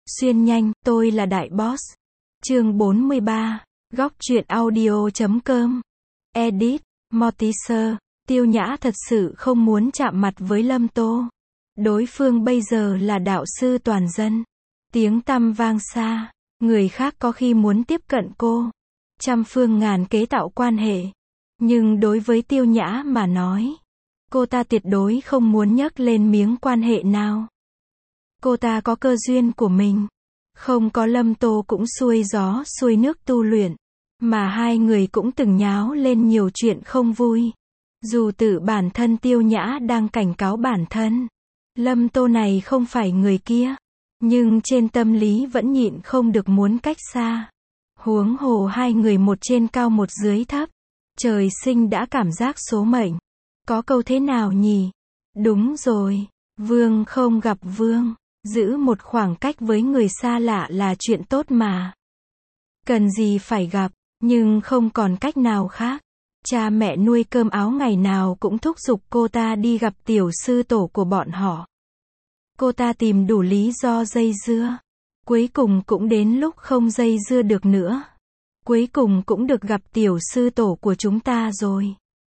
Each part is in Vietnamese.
Xuyên nhanh, tôi là Đại Boss. Chương 43. Góc truyện audio.com. Edit, Mortimer. Tiêu Nhã thật sự không muốn chạm mặt với Lâm Tô. Đối phương bây giờ là đạo sư toàn dân. Tiếng tăm vang xa. Người khác có khi muốn tiếp cận cô. Trăm phương ngàn kế tạo quan hệ. Nhưng đối với Tiêu Nhã mà nói, cô ta tuyệt đối không muốn nhắc lên miếng quan hệ nào. Cô ta có cơ duyên của mình. Không có Lâm Tô cũng xuôi gió xuôi nước tu luyện. Mà hai người cũng từng nháo lên nhiều chuyện không vui. Dù tự bản thân Tiêu Nhã đang cảnh cáo bản thân, Lâm Tô này không phải người kia. Nhưng trên tâm lý vẫn nhịn không được muốn cách xa. Huống hồ hai người một trên cao một dưới thấp. Trời sinh đã cảm giác số mệnh. Có câu thế nào nhỉ? Đúng rồi. Vương không gặp vương. Giữ một khoảng cách với người xa lạ là chuyện tốt mà. Cần gì phải gặp, nhưng không còn cách nào khác. Cha mẹ nuôi cơm áo ngày nào cũng thúc giục cô ta đi gặp tiểu sư tổ của bọn họ. Cô ta tìm đủ lý do dây dưa. Cuối cùng cũng đến lúc không dây dưa được nữa. Cuối cùng cũng được gặp tiểu sư tổ của chúng ta rồi.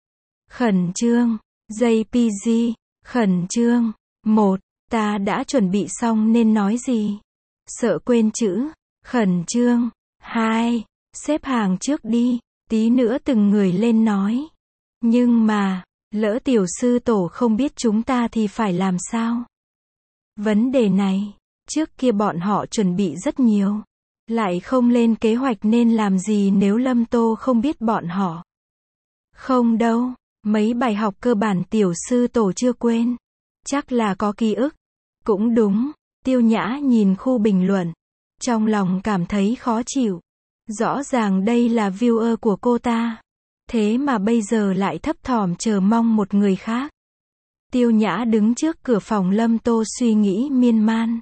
Khẩn trương. JPG. Khẩn trương. 1. Ta đã chuẩn bị xong nên nói gì? Sợ quên chữ. Khẩn trương. 2. Xếp hàng trước đi. Tí nữa từng người lên nói. Nhưng mà, lỡ tiểu sư tổ không biết chúng ta thì phải làm sao? Vấn đề này, trước kia bọn họ chuẩn bị rất nhiều. Lại không lên kế hoạch nên làm gì nếu Lâm Tô không biết bọn họ? Không đâu, mấy bài học cơ bản tiểu sư tổ chưa quên. Chắc là có ký ức. Cũng đúng, Tiêu Nhã nhìn khu bình luận. Trong lòng cảm thấy khó chịu. Rõ ràng đây là viewer của cô ta. Thế mà bây giờ lại thấp thỏm chờ mong một người khác. Tiêu Nhã đứng trước cửa phòng Lâm Tô suy nghĩ miên man.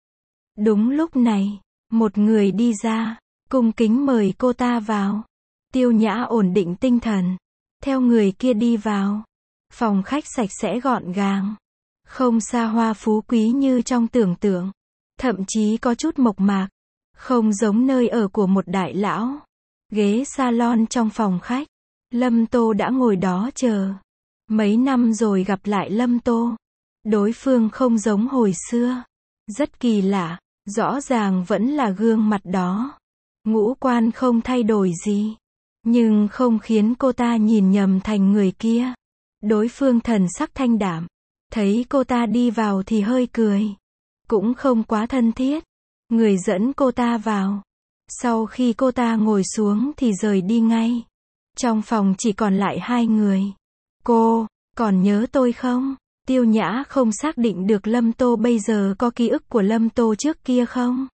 Đúng lúc này, một người đi ra, cung kính mời cô ta vào. Tiêu Nhã ổn định tinh thần. Theo người kia đi vào. Phòng khách sạch sẽ gọn gàng. Không xa hoa phú quý như trong tưởng tượng. Thậm chí có chút mộc mạc. Không giống nơi ở của một đại lão. Ghế salon trong phòng khách. Lâm Tô đã ngồi đó chờ. Mấy năm rồi gặp lại Lâm Tô. Đối phương không giống hồi xưa. Rất kỳ lạ. Rõ ràng vẫn là gương mặt đó. Ngũ quan không thay đổi gì. Nhưng không khiến cô ta nhìn nhầm thành người kia. Đối phương thần sắc thanh đạm. Thấy cô ta đi vào thì hơi cười. Cũng không quá thân thiết. Người dẫn cô ta vào. Sau khi cô ta ngồi xuống thì rời đi ngay. Trong phòng chỉ còn lại hai người. Cô, còn nhớ tôi không? Tiêu Nhã không xác định được Lâm Tô bây giờ có ký ức của Lâm Tô trước kia không?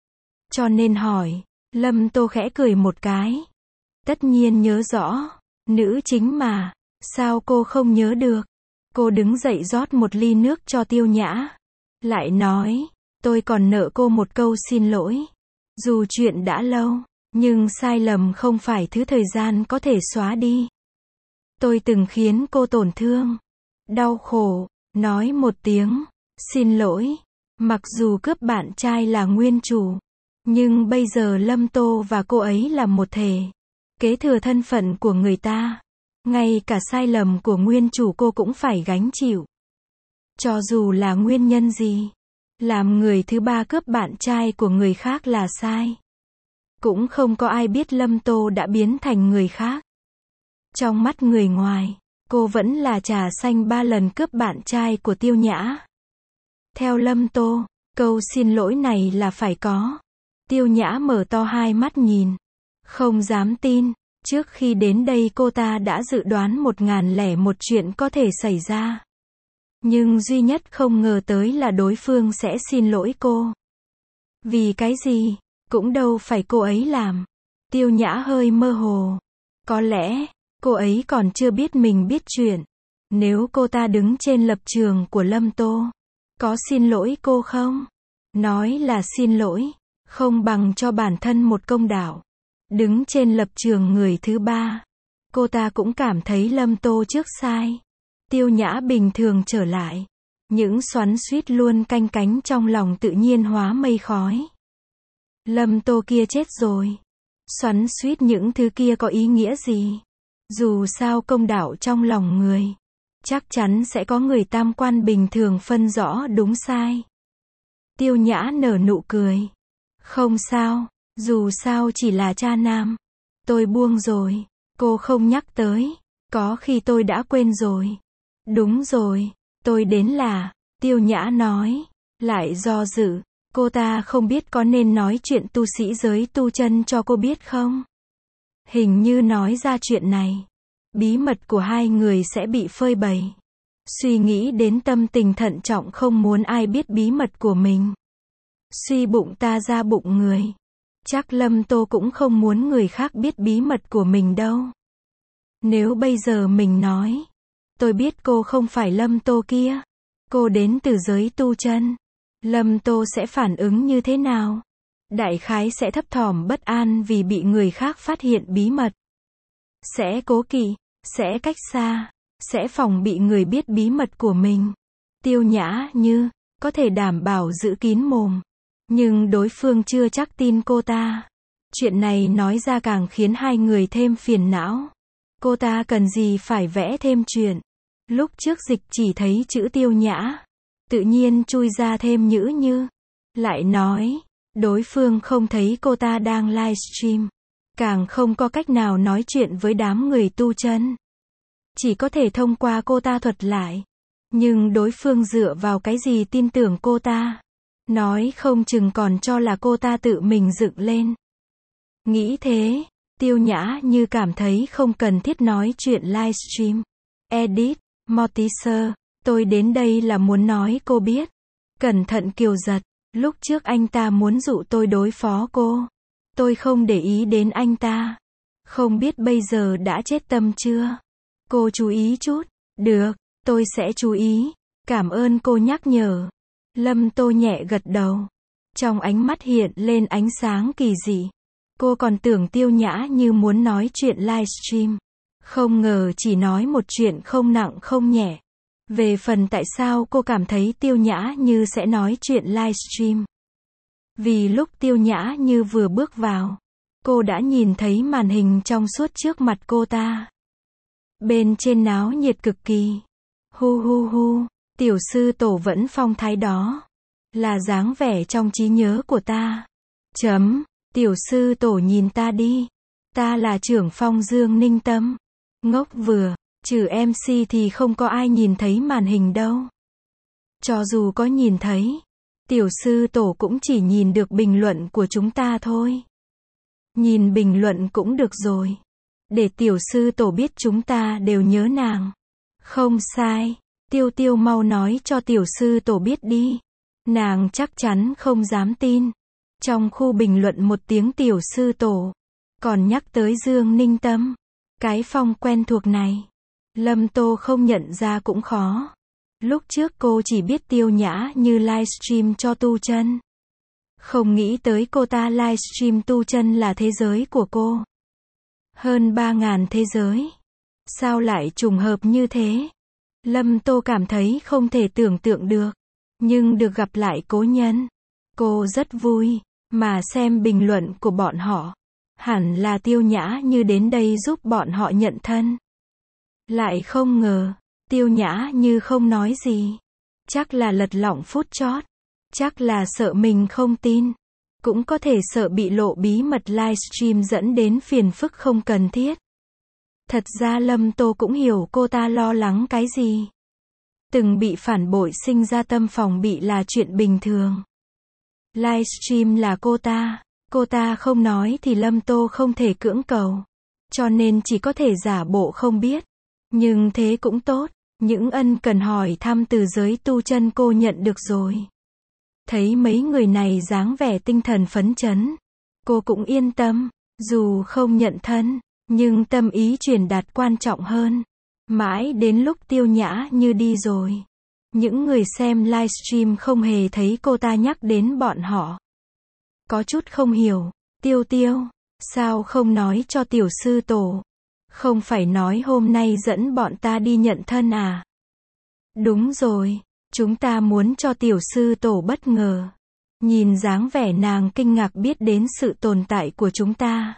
Cho nên hỏi. Lâm Tô khẽ cười một cái. Tất nhiên nhớ rõ. Nữ chính mà. Sao cô không nhớ được? Cô đứng dậy rót một ly nước cho Tiêu Nhã. Lại nói. Tôi còn nợ cô một câu xin lỗi. Dù chuyện đã lâu, nhưng sai lầm không phải thứ thời gian có thể xóa đi. Tôi từng khiến cô tổn thương, đau khổ, nói một tiếng, xin lỗi. Mặc dù cướp bạn trai là nguyên chủ, nhưng bây giờ Lâm Tô và cô ấy là một thể. Kế thừa thân phận của người ta. Ngay cả sai lầm của nguyên chủ cô cũng phải gánh chịu. Cho dù là nguyên nhân gì. Làm người thứ ba cướp bạn trai của người khác là sai. Cũng không có ai biết Lâm Tô đã biến thành người khác. Trong mắt người ngoài, cô vẫn là trà xanh 3 lần cướp bạn trai của Tiêu Nhã. Theo Lâm Tô, câu xin lỗi này là phải có. Tiêu Nhã mở to hai mắt nhìn. Không dám tin, trước khi đến đây cô ta đã dự đoán 1001 chuyện có thể xảy ra. Nhưng duy nhất không ngờ tới là đối phương sẽ xin lỗi cô. Vì cái gì? Cũng đâu phải cô ấy làm. Tiêu Nhã hơi mơ hồ. Có lẽ, cô ấy còn chưa biết mình biết chuyện. Nếu cô ta đứng trên lập trường của Lâm Tô, có xin lỗi cô không? Nói là xin lỗi, không bằng cho bản thân một công đạo. Đứng trên lập trường người thứ ba, cô ta cũng cảm thấy Lâm Tô trước sai. Tiêu Nhã bình thường trở lại. Những xoắn xuýt luôn canh cánh trong lòng tự nhiên hóa mây khói. Lâm Tô kia chết rồi. Xoắn xuýt những thứ kia có ý nghĩa gì? Dù sao công đạo trong lòng người, chắc chắn sẽ có người tam quan bình thường phân rõ đúng sai. Tiêu Nhã nở nụ cười. Không sao, dù sao chỉ là cha nam. Tôi buông rồi, cô không nhắc tới, có khi tôi đã quên rồi. Đúng rồi, tôi đến là, Tiêu Nhã nói, lại do dự, cô ta không biết có nên nói chuyện tu sĩ giới tu chân cho cô biết không? Hình như nói ra chuyện này, bí mật của hai người sẽ bị phơi bày. Suy nghĩ đến tâm tình thận trọng không muốn ai biết bí mật của mình. Suy bụng ta ra bụng người. Chắc Lâm Tô cũng không muốn người khác biết bí mật của mình đâu. Nếu bây giờ mình nói, tôi biết cô không phải Lâm Tô kia, cô đến từ giới tu chân, Lâm Tô sẽ phản ứng như thế nào? Đại khái sẽ thấp thỏm bất an vì bị người khác phát hiện bí mật. Sẽ cố kỵ, sẽ cách xa, sẽ phòng bị người biết bí mật của mình. Tiêu Nhã Như, có thể đảm bảo giữ kín mồm. Nhưng đối phương chưa chắc tin cô ta. Chuyện này nói ra càng khiến hai người thêm phiền não. Cô ta cần gì phải vẽ thêm chuyện. Lúc trước dịch chỉ thấy chữ Tiêu Nhã, tự nhiên chui ra thêm Nhữ Như. Lại nói, đối phương không thấy cô ta đang livestream, càng không có cách nào nói chuyện với đám người tu chân. Chỉ có thể thông qua cô ta thuật lại. Nhưng đối phương dựa vào cái gì tin tưởng cô ta? Nói không chừng còn cho là cô ta tự mình dựng lên. Nghĩ thế, Tiêu Nhã Như cảm thấy không cần thiết nói chuyện livestream. Edit, Mortimer, tôi đến đây là muốn nói cô biết. Cẩn thận Kiều Giật, lúc trước anh ta muốn dụ tôi đối phó cô. Tôi không để ý đến anh ta. Không biết bây giờ đã chết tâm chưa? Cô chú ý chút. Được, tôi sẽ chú ý. Cảm ơn cô nhắc nhở. Lâm Tô nhẹ gật đầu. Trong ánh mắt hiện lên ánh sáng kỳ dị. Cô còn tưởng Tiêu Nhã Như muốn nói chuyện livestream. Không ngờ chỉ nói một chuyện không nặng không nhẹ. Về phần tại sao cô cảm thấy Tiêu Nhã Như sẽ nói chuyện livestream. Vì lúc Tiêu Nhã Như vừa bước vào, cô đã nhìn thấy màn hình trong suốt trước mặt cô ta. Bên trên náo nhiệt cực kỳ. Hu hu hu, tiểu sư tổ vẫn phong thái đó. Là dáng vẻ trong trí nhớ của ta. Tiểu sư tổ nhìn ta đi. Ta là trưởng phong Dương Ninh Tâm. Ngốc vừa, trừ MC thì không có ai nhìn thấy màn hình đâu. Cho dù có nhìn thấy, tiểu sư tổ cũng chỉ nhìn được bình luận của chúng ta thôi. Nhìn bình luận cũng được rồi. Để tiểu sư tổ biết chúng ta đều nhớ nàng. Không sai, Tiêu Tiêu mau nói cho tiểu sư tổ biết đi. Nàng chắc chắn không dám tin. Trong khu bình luận một tiếng tiểu sư tổ, còn nhắc tới Dương Ninh Tâm. Cái phong quen thuộc này, Lâm Tô không nhận ra cũng khó. Lúc trước cô chỉ biết Tiêu Nhã Như livestream cho tu chân. Không nghĩ tới cô ta livestream tu chân là thế giới của cô. Hơn 3.000 thế giới. Sao lại trùng hợp như thế? Lâm Tô cảm thấy không thể tưởng tượng được. Nhưng được gặp lại cố nhân, cô rất vui. Mà xem bình luận của bọn họ, hẳn là Tiêu Nhã Như đến đây giúp bọn họ nhận thân. Lại không ngờ, Tiêu Nhã Như không nói gì. Chắc là lật lọng phút chót. Chắc là sợ mình không tin. Cũng có thể sợ bị lộ bí mật livestream dẫn đến phiền phức không cần thiết. Thật ra Lâm Tô cũng hiểu cô ta lo lắng cái gì. Từng bị phản bội sinh ra tâm phòng bị là chuyện bình thường. Livestream là cô ta không nói thì Lâm Tô không thể cưỡng cầu. Cho nên chỉ có thể giả bộ không biết. Nhưng thế cũng tốt, những ân cần hỏi thăm từ giới tu chân cô nhận được rồi. Thấy mấy người này dáng vẻ tinh thần phấn chấn, cô cũng yên tâm, dù không nhận thân, nhưng tâm ý truyền đạt quan trọng hơn. Mãi đến lúc Tiêu Nhã Như đi rồi, những người xem livestream không hề thấy cô ta nhắc đến bọn họ. Có chút không hiểu, Tiêu Tiêu, sao không nói cho tiểu sư tổ? Không phải nói hôm nay dẫn bọn ta đi nhận thân à? Đúng rồi, Chúng ta muốn cho tiểu sư tổ bất ngờ. Nhìn dáng vẻ nàng kinh ngạc biết đến sự tồn tại của chúng ta.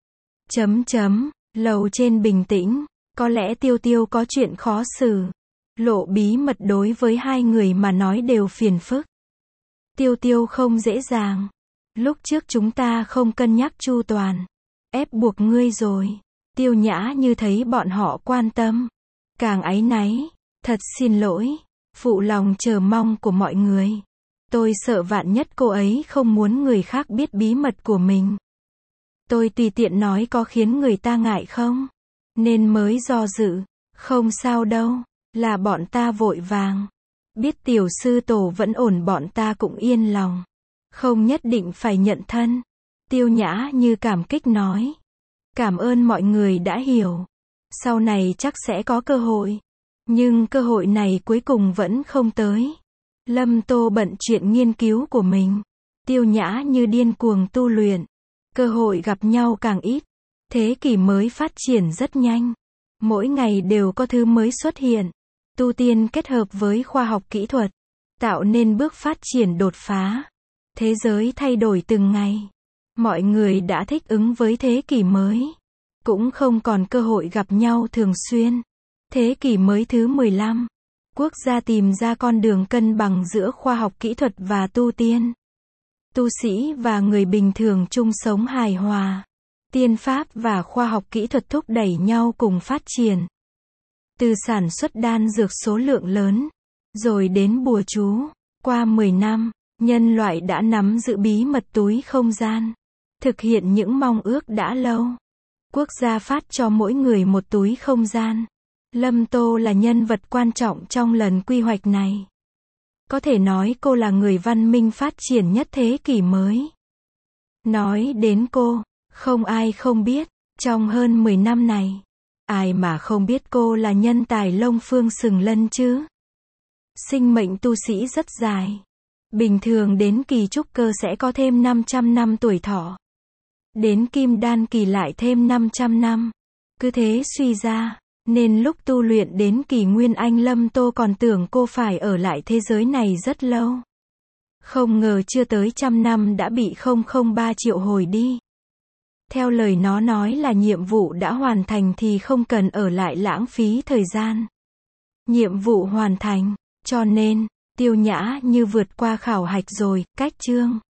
Lầu trên bình tĩnh. Có lẽ Tiêu Tiêu có chuyện khó xử. Lộ bí mật đối với hai người mà nói đều phiền phức. Tiêu Tiêu không dễ dàng. Lúc trước chúng ta không cân nhắc chu toàn. Ép buộc ngươi rồi. Tiêu Nhã Như thấy bọn họ quan tâm. Càng áy náy. Thật xin lỗi. Phụ lòng chờ mong của mọi người. Tôi sợ vạn nhất cô ấy không muốn người khác biết bí mật của mình. Tôi tùy tiện nói có khiến người ta ngại không? Nên mới do dự. Không sao đâu. Là bọn ta vội vàng. Biết tiểu sư tổ vẫn ổn bọn ta cũng yên lòng. Không nhất định phải nhận thân. Tiêu Nhã Như cảm kích nói. Cảm ơn mọi người đã hiểu. Sau này chắc sẽ có cơ hội. Nhưng cơ hội này cuối cùng vẫn không tới. Lâm Tô bận chuyện nghiên cứu của mình. Tiêu Nhã Như điên cuồng tu luyện. Cơ hội gặp nhau càng ít. Thế kỷ mới phát triển rất nhanh. Mỗi ngày đều có thứ mới xuất hiện. Tu tiên kết hợp với khoa học kỹ thuật. Tạo nên bước phát triển đột phá. Thế giới thay đổi từng ngày. Mọi người đã thích ứng với thế kỷ mới. Cũng không còn cơ hội gặp nhau thường xuyên. Thế kỷ mới thứ 15. Quốc gia tìm ra con đường cân bằng giữa khoa học kỹ thuật và tu tiên. Tu sĩ và người bình thường chung sống hài hòa. Tiên pháp và khoa học kỹ thuật thúc đẩy nhau cùng phát triển. Từ sản xuất đan dược số lượng lớn, rồi đến bùa chú. Qua 10 năm, nhân loại đã nắm giữ bí mật túi không gian. Thực hiện những mong ước đã lâu. Quốc gia phát cho mỗi người một túi không gian. Lâm Tô là nhân vật quan trọng trong lần quy hoạch này. Có thể nói cô là người văn minh phát triển nhất thế kỷ mới. Nói đến cô, không ai không biết, trong hơn 10 năm này. Ai mà không biết cô là nhân tài Long Phương Sừng Lân chứ? Sinh mệnh tu sĩ rất dài. Bình thường đến kỳ trúc cơ sẽ có thêm 500 năm tuổi thọ. Đến kim đan kỳ lại thêm 500 năm. Cứ thế suy ra. Nên lúc tu luyện đến kỳ nguyên anh Lâm Tô còn tưởng cô phải ở lại thế giới này rất lâu. Không ngờ chưa tới 100 năm đã bị 003 triệu hồi đi. Theo lời nó nói là nhiệm vụ đã hoàn thành thì không cần ở lại lãng phí thời gian. Nhiệm vụ hoàn thành, cho nên, Tiêu Nhã Như vượt qua khảo hạch rồi, cách chương.